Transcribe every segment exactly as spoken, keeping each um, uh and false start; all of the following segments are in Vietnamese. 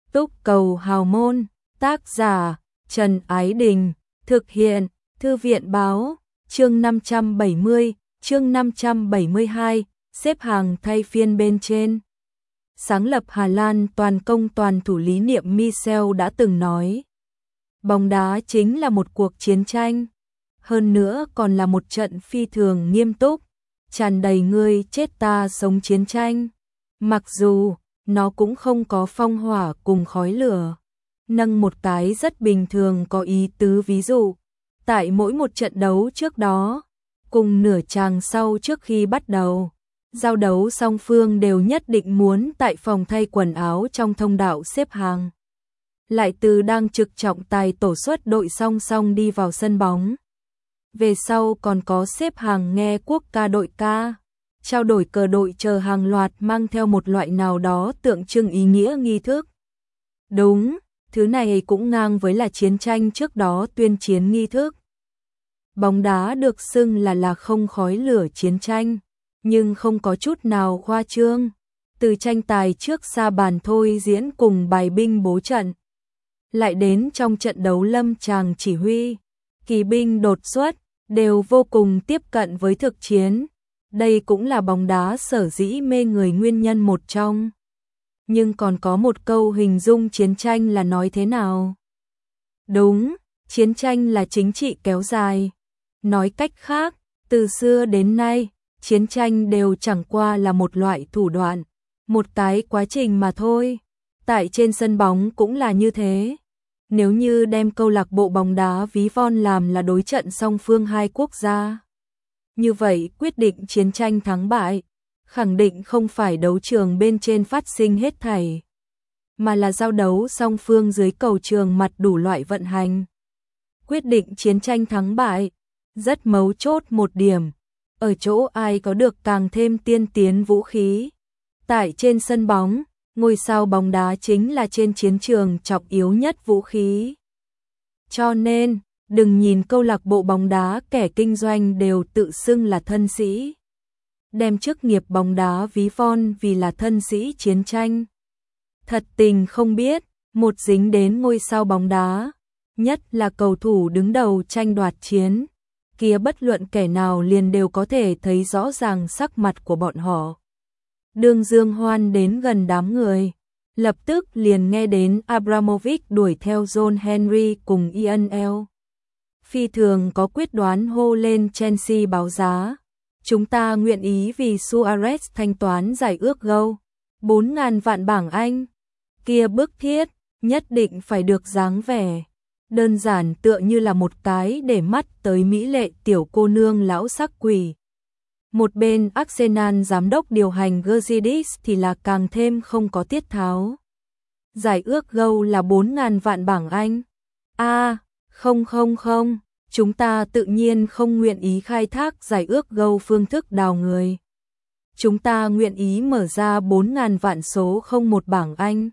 Túc Cầu Hào Môn, tác giả Trần Ái Đình, thực hiện Thư viện Báo, chương năm trăm bảy mươi, chương năm trăm bảy mươi hai, xếp hàng thay phiên bên trên. Sáng lập Hà Lan toàn công toàn thủ lý niệm Michel đã từng nói, bóng đá chính là một cuộc chiến tranh, hơn nữa còn là một trận phi thường nghiêm túc, tràn đầy ngươi chết ta sống chiến tranh. Mặc dù nó cũng không có phong hỏa cùng khói lửa. Nâng một cái rất bình thường có ý tứ ví dụ, tại mỗi một trận đấu trước đó, cùng nửa chàng sau trước khi bắt đầu, giao đấu song phương đều nhất định muốn tại phòng thay quần áo trong thông đạo xếp hàng. Lại từ đang trực trọng tài tổ xuất đội song song đi vào sân bóng. Về sau còn có xếp hàng nghe quốc ca đội ca, trao đổi cờ đội chờ hàng loạt mang theo một loại nào đó tượng trưng ý nghĩa nghi thức. Đúng, thứ này cũng ngang với là chiến tranh trước đó tuyên chiến nghi thức. Bóng đá được xưng là là không khói lửa chiến tranh, nhưng không có chút nào khoa trương. Từ tranh tài trước xa bàn thôi diễn cùng bài binh bố trận, lại đến trong trận đấu lâm tràng chỉ huy, kỳ binh đột xuất, đều vô cùng tiếp cận với thực chiến. Đây cũng là bóng đá sở dĩ mê người nguyên nhân một trong. Nhưng còn có một câu hình dung chiến tranh là nói thế nào? Đúng, chiến tranh là chính trị kéo dài. Nói cách khác, từ xưa đến nay, chiến tranh đều chẳng qua là một loại thủ đoạn, một cái quá trình mà thôi. Tại trên sân bóng cũng là như thế. Nếu như đem câu lạc bộ bóng đá ví von làm là đối trận song phương hai quốc gia, như vậy quyết định chiến tranh thắng bại, khẳng định không phải đấu trường bên trên phát sinh hết thảy, mà là giao đấu song phương dưới cầu trường mặt đủ loại vận hành. Quyết định chiến tranh thắng bại, rất mấu chốt một điểm, ở chỗ ai có được càng thêm tiên tiến vũ khí. Tại trên sân bóng, ngôi sao bóng đá chính là trên chiến trường trọng yếu nhất vũ khí. Cho nên, đừng nhìn câu lạc bộ bóng đá kẻ kinh doanh đều tự xưng là thân sĩ, đem chức nghiệp bóng đá ví von vì là thân sĩ chiến tranh. Thật tình không biết, một dính đến ngôi sao bóng đá, nhất là cầu thủ đứng đầu tranh đoạt chiến, kia bất luận kẻ nào liền đều có thể thấy rõ ràng sắc mặt của bọn họ. Đường Dương Hoan đến gần đám người, lập tức liền nghe đến Abramovich đuổi theo John Henry cùng Ian L. Phi thường có quyết đoán hô lên Chelsea báo giá. Chúng ta nguyện ý vì Suarez thanh toán giải ước gâu bốn ngàn vạn bảng Anh. Kia bức thiết, nhất định phải được dáng vẻ. Đơn giản tựa như là một cái để mắt tới mỹ lệ tiểu cô nương lão sắc quỷ. Một bên Arsenal giám đốc điều hành Gazidis thì là càng thêm không có tiết tháo. Giải ước gâu là bốn ngàn vạn bảng Anh. A, à, không không không, chúng ta tự nhiên không nguyện ý khai thác giải ước gâu phương thức đào người. Chúng ta nguyện ý mở ra bốn ngàn vạn số không một bảng Anh.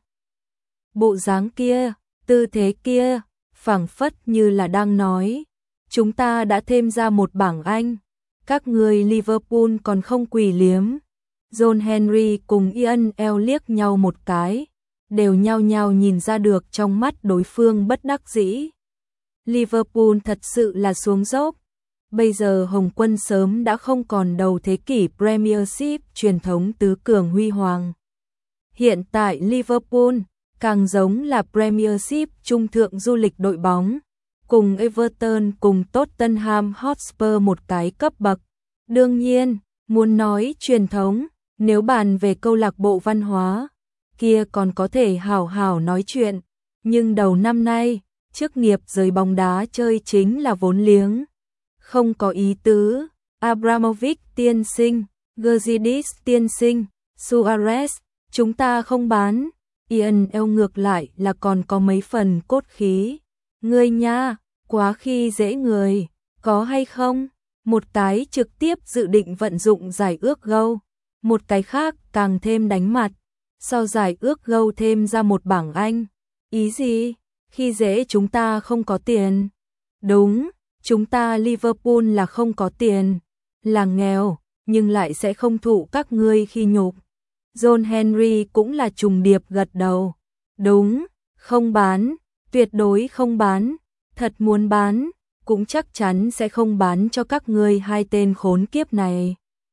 Bộ dáng kia, tư thế kia, phảng phất như là đang nói, chúng ta đã thêm ra một bảng Anh. Các người Liverpool còn không quỳ liếm. John Henry cùng Ian L liếc nhau một cái, đều nhao nhao nhìn ra được trong mắt đối phương bất đắc dĩ. Liverpool thật sự là xuống dốc. Bây giờ Hồng Quân sớm đã không còn đầu thế kỷ Premiership truyền thống tứ cường huy hoàng. Hiện tại Liverpool càng giống là Premiership trung thượng du lịch đội bóng, cùng Everton cùng Tottenham Hotspur một cái cấp bậc. Đương nhiên, muốn nói truyền thống, nếu bàn về câu lạc bộ văn hóa, kia còn có thể hào hào nói chuyện, nhưng đầu năm nay, chức nghiệp giới bóng đá chơi chính là vốn liếng. Không có ý tứ, Abramovich tiên sinh, Gazidis tiên sinh, Suarez, chúng ta không bán. Ian L ngược lại là còn có mấy phần cốt khí. Ngươi nha, quá khi dễ người, có hay không? Một cái trực tiếp dự định vận dụng giải ước gâu, một cái khác càng thêm đánh mặt. Sau giải ước gâu thêm ra một bảng Anh. Ý gì? Khi dễ chúng ta không có tiền. Đúng, chúng ta Liverpool là không có tiền, là nghèo, nhưng lại sẽ không thụ các ngươi khi nhục. John Henry cũng là trùng điệp gật đầu. Đúng, không bán, tuyệt đối không bán, thật muốn bán, cũng chắc chắn sẽ không bán cho các ngươi hai tên khốn kiếp này.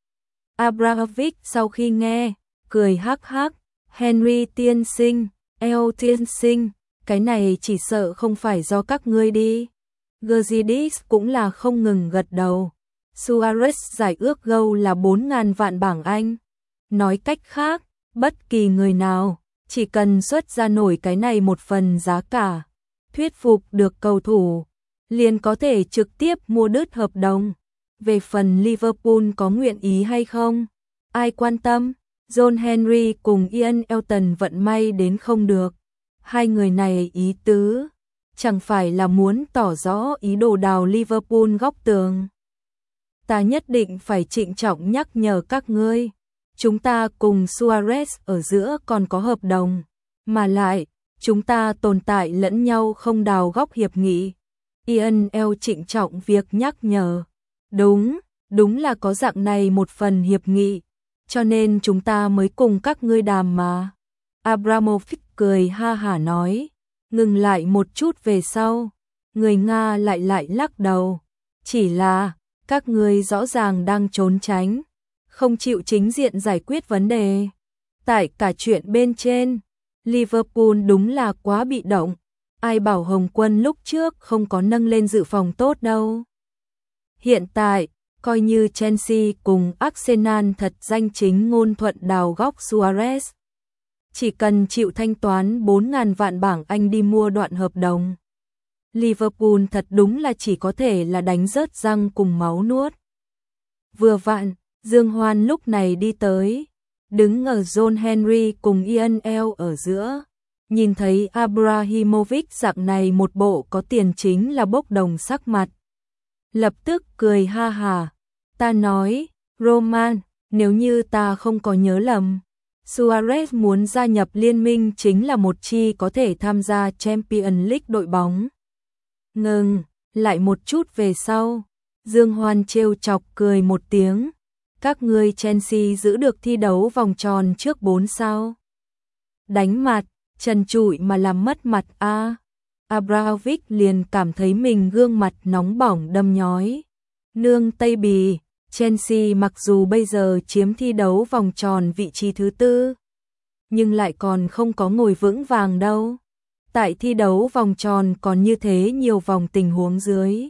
Abramovich sau khi nghe, cười hắc hắc, Henry tiên sinh, El tiên sinh, cái này chỉ sợ không phải do các ngươi đi. Gazidis cũng là không ngừng gật đầu. Suarez giải ước gâu là bốn ngàn vạn bảng Anh. Nói cách khác, bất kỳ người nào, chỉ cần xuất ra nổi cái này một phần giá cả, thuyết phục được cầu thủ, liền có thể trực tiếp mua đứt hợp đồng. Về phần Liverpool có nguyện ý hay không, ai quan tâm, John Henry cùng Ian Elton vận may đến không được. Hai người này ý tứ, chẳng phải là muốn tỏ rõ ý đồ đào Liverpool góc tường. Ta nhất định phải trịnh trọng nhắc nhở các ngươi, chúng ta cùng Suarez ở giữa còn có hợp đồng, mà lại, chúng ta tồn tại lẫn nhau không đào góc hiệp nghị. Ian L trịnh trọng việc nhắc nhở. Đúng, đúng là có dạng này một phần hiệp nghị, cho nên chúng ta mới cùng các ngươi đàm mà. Abramovich cười ha hả nói, ngừng lại một chút về sau, người Nga lại lại lắc đầu, chỉ là, các ngươi rõ ràng đang trốn tránh, không chịu chính diện giải quyết vấn đề. Tại cả chuyện bên trên, Liverpool đúng là quá bị động, ai bảo Hồng Quân lúc trước không có nâng lên dự phòng tốt đâu. Hiện tại, coi như Chelsea cùng Arsenal thật danh chính ngôn thuận đào góc Suarez. Chỉ cần chịu thanh toán bốn ngàn vạn bảng Anh đi mua đoạn hợp đồng. Liverpool thật đúng là chỉ có thể là đánh rớt răng cùng máu nuốt. Vừa vặn, Dương Hoan lúc này đi tới, đứng ở John Henry cùng Ian L ở giữa. Nhìn thấy Abramovich dạng này một bộ có tiền chính là bốc đồng sắc mặt. Lập tức cười ha hà. Ta nói, Roman, nếu như ta không có nhớ lầm, Suarez muốn gia nhập liên minh chính là một chi có thể tham gia Champions League đội bóng. Ngừng, lại một chút về sau, Dương Hoan trêu chọc cười một tiếng. Các ngươi Chelsea giữ được thi đấu vòng tròn trước bốn sao. Đánh mặt, trần trụi mà làm mất mặt a. À. Abramovich liền cảm thấy mình gương mặt nóng bỏng đâm nhói. Nương Tây Bì, Chelsea mặc dù bây giờ chiếm thi đấu vòng tròn vị trí thứ tư, nhưng lại còn không có ngồi vững vàng đâu. Tại thi đấu vòng tròn còn như thế nhiều vòng tình huống dưới.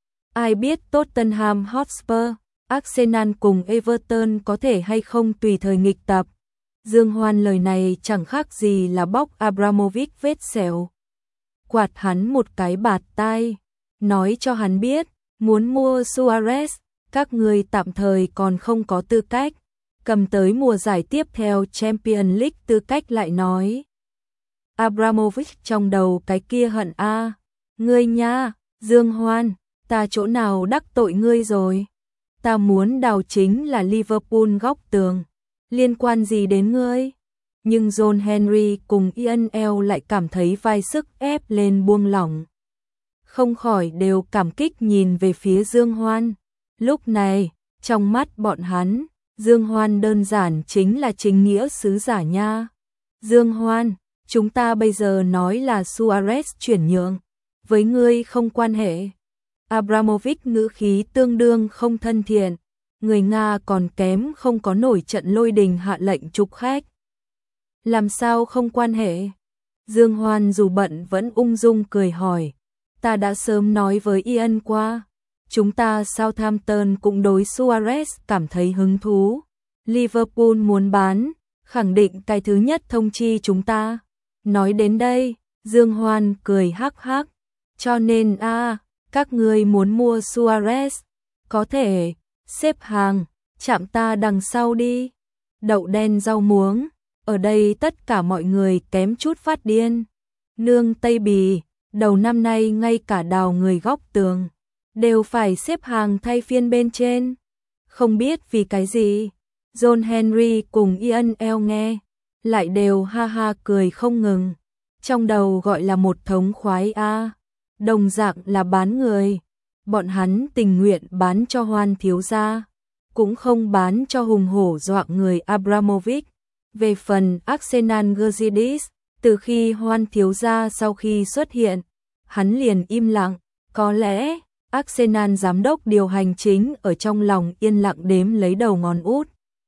Ai biết Tottenham Hotspur, Arsenal cùng Everton có thể hay không tùy thời nghịch tập. Dương Hoan lời này chẳng khác gì là bóc Abramovich vết sẹo. Quạt hắn một cái bạt tai, nói cho hắn biết, muốn mua Suarez, các ngươi tạm thời còn không có tư cách, cầm tới mùa giải tiếp theo Champions League tư cách lại nói. Abramovich trong đầu cái kia hận a, à. Ngươi nha, Dương Hoan, ta chỗ nào đắc tội ngươi rồi? Ta muốn đào chính là Liverpool góc tường, liên quan gì đến ngươi? Nhưng John Henry cùng Ian L lại cảm thấy vai sức ép lên buông lỏng. Không khỏi đều cảm kích nhìn về phía Dương Hoan. Lúc này, trong mắt bọn hắn, Dương Hoan đơn giản chính là chính nghĩa sứ giả nha. Dương Hoan, chúng ta bây giờ nói là Suarez chuyển nhượng, với ngươi không quan hệ. Abramovich ngữ khí tương đương không thân thiện, người Nga còn kém không có nổi trận lôi đình hạ lệnh trục khách. Làm sao không quan hệ? Dương Hoan dù bận vẫn ung dung cười hỏi, ta đã sớm nói với Ian qua, chúng ta Southampton cũng đối Suarez cảm thấy hứng thú. Liverpool muốn bán, khẳng định cái thứ nhất thông chi chúng ta. Nói đến đây, Dương Hoan cười hắc hắc, cho nên a, à, các ngươi muốn mua Suarez, có thể xếp hàng, chạm ta đằng sau đi. Đậu đen rau muống, ở đây tất cả mọi người kém chút phát điên. Nương Tây Bì, đầu năm nay ngay cả đào người góc tường đều phải xếp hàng thay phiên bên trên. Không biết vì cái gì, John Henry cùng Ian L nghe, lại đều ha ha cười không ngừng. Trong đầu gọi là một thống khoái a, à. Đồng dạng là bán người, bọn hắn tình nguyện bán cho Hoan thiếu gia, cũng không bán cho hùng hổ dọa người Abramovich. Về phần Arsenal Gazidis, Từ khi Hoan thiếu gia sau khi xuất hiện, hắn liền im lặng, có lẽ Arsenal giám đốc điều hành chính ở trong lòng yên lặng đếm lấy đầu ngón út.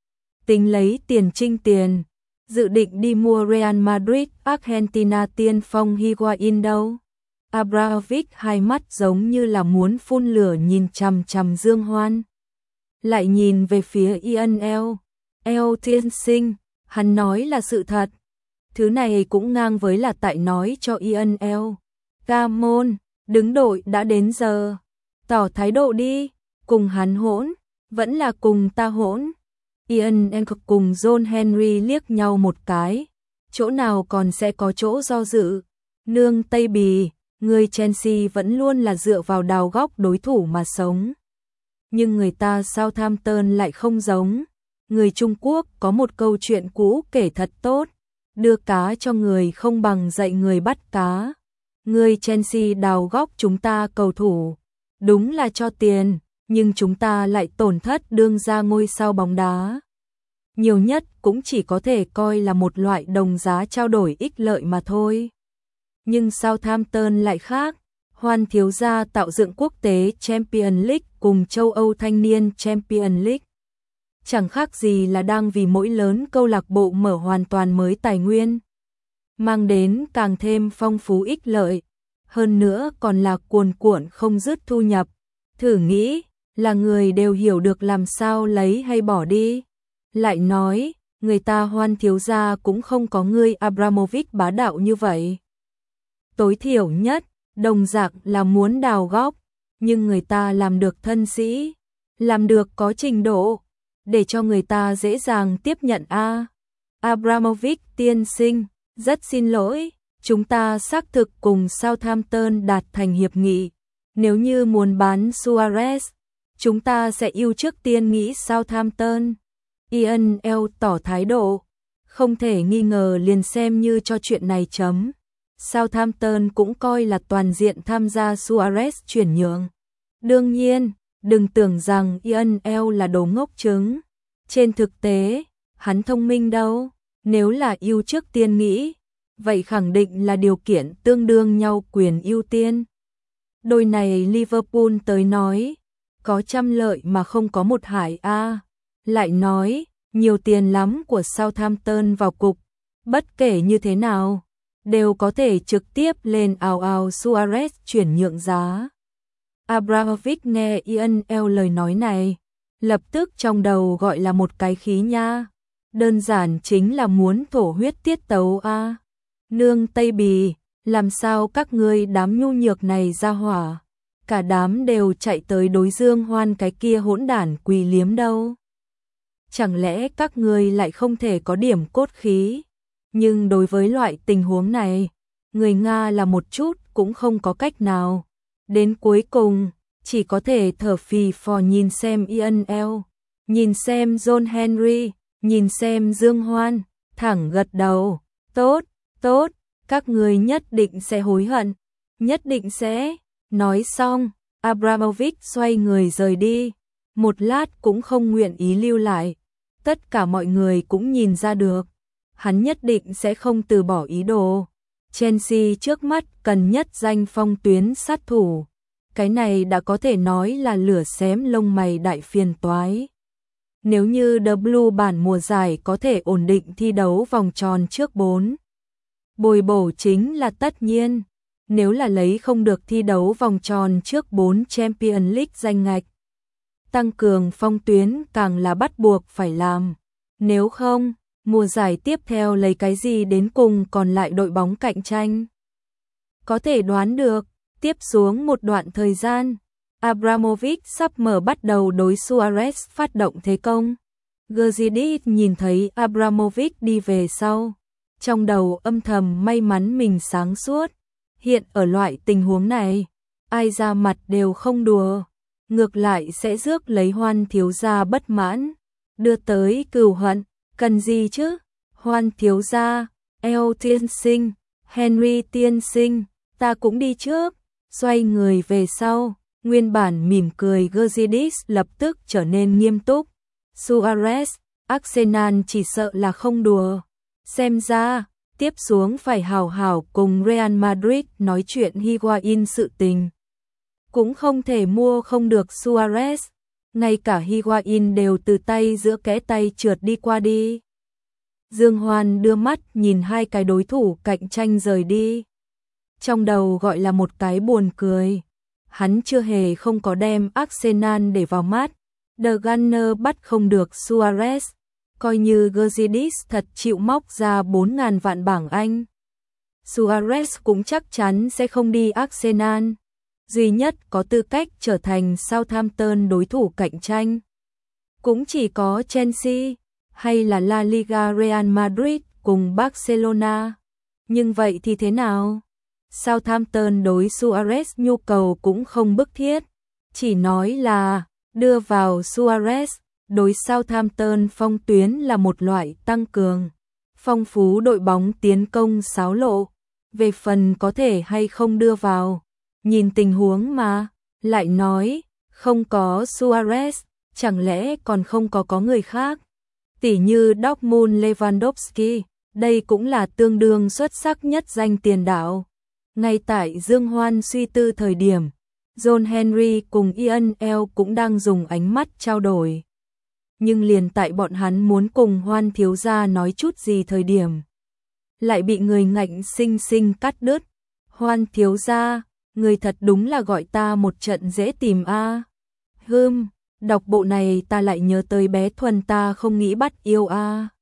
Tính lấy tiền trinh tiền, dự định đi mua Real Madrid, Argentina tiên phong Higuain đâu. Abramovich hai mắt giống như là muốn phun lửa nhìn chằm chằm Dương Hoan. Lại nhìn về phía Ian El. El tiên sinh, hắn nói là sự thật. Thứ này cũng ngang với là tại nói cho Ian El. Come on, đứng đội đã đến giờ. Tỏ thái độ đi, cùng hắn hỗn, vẫn là cùng ta hỗn. Ian El cùng John Henry liếc nhau một cái. Chỗ nào còn sẽ có chỗ do dự. Nương Tây Bì, người Chelsea vẫn luôn là dựa vào đào góc đối thủ mà sống. Nhưng người ta Southampton lại không giống. Người Trung Quốc có một câu chuyện cũ kể thật tốt. Đưa cá cho người không bằng dạy người bắt cá. Người Chelsea đào góc chúng ta cầu thủ. Đúng là cho tiền, nhưng chúng ta lại tổn thất đương ra ngôi sao bóng đá. Nhiều nhất cũng chỉ có thể coi là một loại đồng giá trao đổi ích lợi mà thôi. Nhưng Southampton lại khác. Hoan thiếu gia tạo dựng quốc tế Champions League cùng châu Âu thanh niên Champions League. Chẳng khác gì là đang vì mỗi lớn câu lạc bộ mở hoàn toàn mới tài nguyên. Mang đến càng thêm phong phú ích lợi. Hơn nữa còn là cuồn cuộn không dứt thu nhập. Thử nghĩ, là người đều hiểu được làm sao lấy hay bỏ đi. Lại nói, người ta Hoan thiếu gia cũng không có người Abramovich bá đạo như vậy. Tối thiểu nhất, đồng dạng là muốn đào góc, nhưng người ta làm được thân sĩ, làm được có trình độ, để cho người ta dễ dàng tiếp nhận a. Abramovich tiên sinh, rất xin lỗi, chúng ta xác thực cùng Southampton đạt thành hiệp nghị. Nếu như muốn bán Suarez, chúng ta sẽ ưu trước tiên nghĩ Southampton. Ian El tỏ thái độ, không thể nghi ngờ liền xem như cho chuyện này chấm. Southampton cũng coi là toàn diện tham gia Suarez chuyển nhượng. Đương nhiên, đừng tưởng rằng Ian El là đồ ngốc trứng. Trên thực tế, hắn thông minh đâu. Nếu là ưu trước tiên nghĩ, vậy khẳng định là điều kiện tương đương nhau quyền ưu tiên. Đôi này Liverpool tới nói, có trăm lợi mà không có một hại a. Lại nói, nhiều tiền lắm của Southampton vào cục, bất kể như thế nào, đều có thể trực tiếp lên ào ào Suarez chuyển nhượng giá. Abramovich nghe Ian El lời nói này, lập tức trong đầu gọi là một cái khí nha. Đơn giản chính là muốn thổ huyết tiết tấu a. Nương Tây Bì, làm sao các ngươi đám nhu nhược này ra hỏa, cả đám đều chạy tới đối Dương Hoan cái kia hỗn đản quỳ liếm đâu. Chẳng lẽ các ngươi lại không thể có điểm cốt khí? Nhưng đối với loại tình huống này, người Nga là một chút cũng không có cách nào. Đến cuối cùng, chỉ có thể thở phì phò nhìn xem Ian El, nhìn xem John Henry, nhìn xem Dương Hoan, thẳng gật đầu. Tốt, tốt, các ngươi nhất định sẽ hối hận, nhất định sẽ. Nói xong, Abramovich xoay người rời đi, một lát cũng không nguyện ý lưu lại. Tất cả mọi người cũng nhìn ra được, hắn nhất định sẽ không từ bỏ ý đồ. Chelsea trước mắt cần nhất danh phong tuyến sát thủ. Cái này đã có thể nói là lửa xém lông mày đại phiền toái. Nếu như The Blue bản mùa giải có thể ổn định thi đấu vòng tròn trước bốn, bồi bổ chính là tất nhiên. Nếu là lấy không được thi đấu vòng tròn trước bốn Champions League danh ngạch, tăng cường phong tuyến càng là bắt buộc phải làm. Nếu không, mùa giải tiếp theo lấy cái gì đến cùng còn lại đội bóng cạnh tranh. Có thể đoán được, tiếp xuống một đoạn thời gian, Abramovich sắp mở bắt đầu đối Suarez phát động thế công. Gazidis nhìn thấy Abramovich đi về sau, trong đầu âm thầm may mắn mình sáng suốt. Hiện ở loại tình huống này, ai ra mặt đều không đùa, ngược lại sẽ rước lấy Hoan thiếu gia bất mãn, đưa tới cừu hận, cần gì chứ? Hoan thiếu gia, El tiên sinh, Henry tiên sinh, ta cũng đi trước. Xoay người về sau, nguyên bản mỉm cười Gazidis lập tức trở nên nghiêm túc. Suarez, Arsenal chỉ sợ là không đùa. Xem ra, tiếp xuống phải hào hào cùng Real Madrid nói chuyện Higuain sự tình. Cũng không thể mua không được Suarez, ngay cả Higuain đều từ tay giữa kẽ tay trượt đi qua đi. Dương Hoan đưa mắt nhìn hai cái đối thủ cạnh tranh rời đi. Trong đầu gọi là một cái buồn cười. Hắn chưa hề không có đem Arsenal để vào mắt. The Gunner bắt không được Suarez. Coi như Gerrardis thật chịu móc ra bốn ngàn vạn bảng Anh. Suarez cũng chắc chắn sẽ không đi Arsenal. Duy nhất có tư cách trở thành Southampton đối thủ cạnh tranh. Cũng chỉ có Chelsea hay là La Liga Real Madrid cùng Barcelona. Nhưng vậy thì thế nào? Southampton đối Suarez nhu cầu cũng không bức thiết. Chỉ nói là đưa vào Suarez, đối Southampton phong tuyến là một loại tăng cường. Phong phú đội bóng tiến công xáo lộ. Về phần có thể hay không đưa vào, nhìn tình huống mà, lại nói, không có Suarez, chẳng lẽ còn không có có người khác. Tỉ như Dortmund Lewandowski, đây cũng là tương đương xuất sắc nhất danh tiền đạo. Ngay tại Dương Hoan suy tư thời điểm, John Henry cùng Ian L cũng đang dùng ánh mắt trao đổi. Nhưng liền tại bọn hắn muốn cùng Hoan thiếu gia nói chút gì thời điểm, lại bị người ngạnh sinh sinh cắt đứt. Hoan thiếu gia, người thật đúng là gọi ta một trận dễ tìm a. À. Hừm, đọc bộ này ta lại nhớ tới bé Thuần ta không nghĩ bắt yêu a. À.